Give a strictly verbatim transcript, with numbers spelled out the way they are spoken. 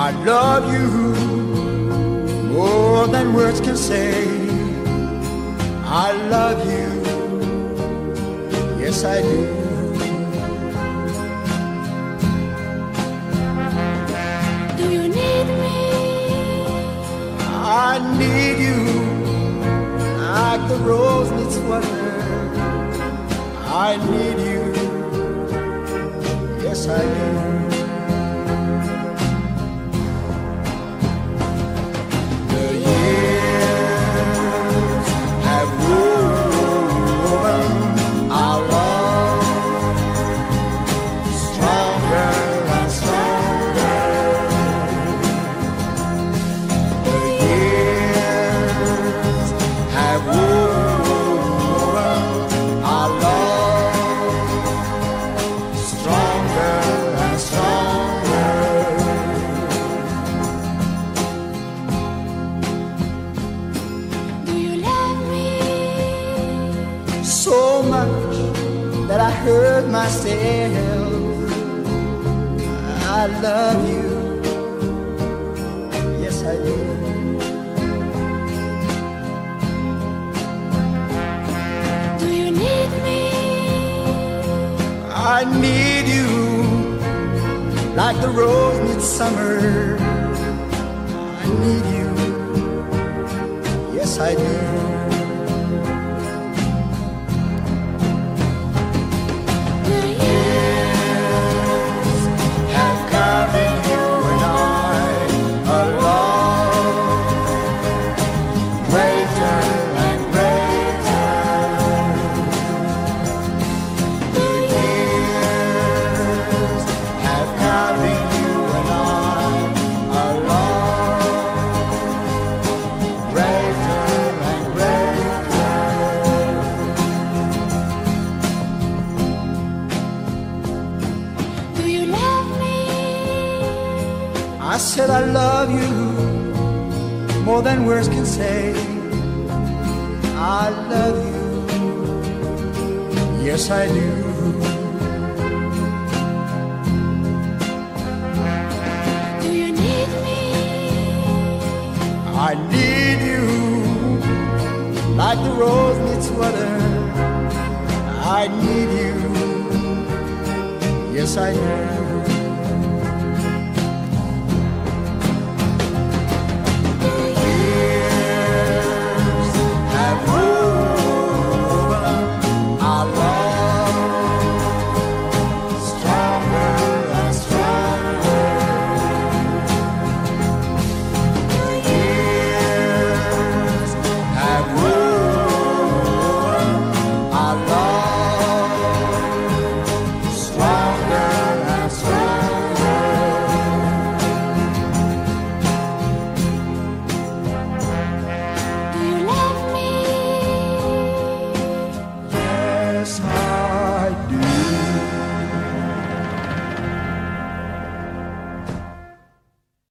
I love you more than words can say. I love you, yes I do. Do you need me? I need you like the rose needs water. I need you, yes I do. The years have woven our love stronger and stronger. The years have woven our love stronger and stronger. Do you love me? So much that I hurt myself. I love you, yes I do. Do you need me? I need you like the rose needs summer. I need you, yes I do. The years Have carving you and I a love greater and greater. The years have carving you and I a love greater and greater. Do you love me? I said I love you more than words can say. I love you, yes I do. Do you need me? I need you like the rose needs water. I need you, yes I do.